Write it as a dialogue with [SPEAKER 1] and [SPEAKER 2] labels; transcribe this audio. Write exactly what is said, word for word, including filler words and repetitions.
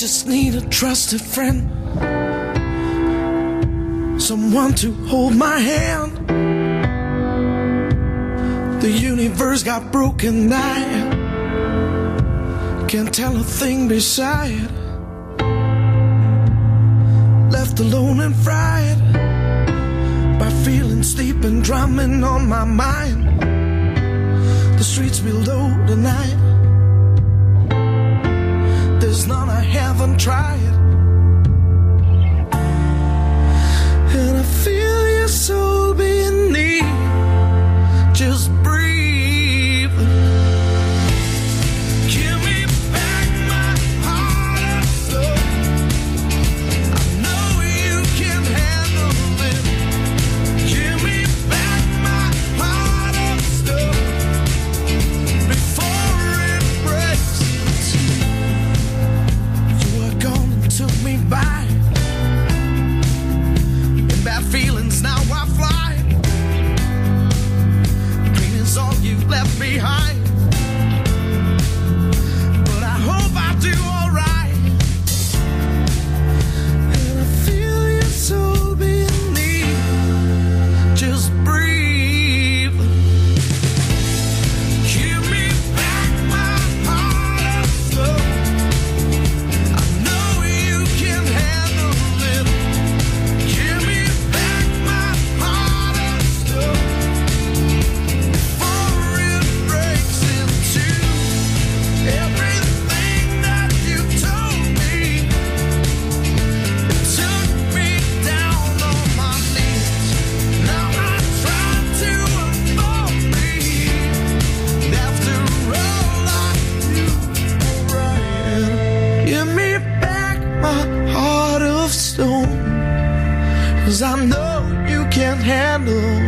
[SPEAKER 1] just need a trusted friend, someone to hold my hand. The universe got broken, I can't tell a thing beside. Left alone and fried by feeling sleep and drumming on my mind. The streets below tonight, there's none I haven't tried. And I feel your soul beneath, just breathe. Give me back my heart of stone. I know you can handle it. Give me back my heart of stone before it breaks. You are gone and took me by, and bad feelings now I fly. Pain is all you left behind, but I hope I do alright. And I feel your soul beneath, just breathe. Give me back my heart of stone. I know you can handle it. Give me back my heart of stone before it breaks in two. Everything that you told me, it took me down on my knees. Now I try to avoid me. After all I do, alright. Give me back my heart of stone, 'cause I know you can handle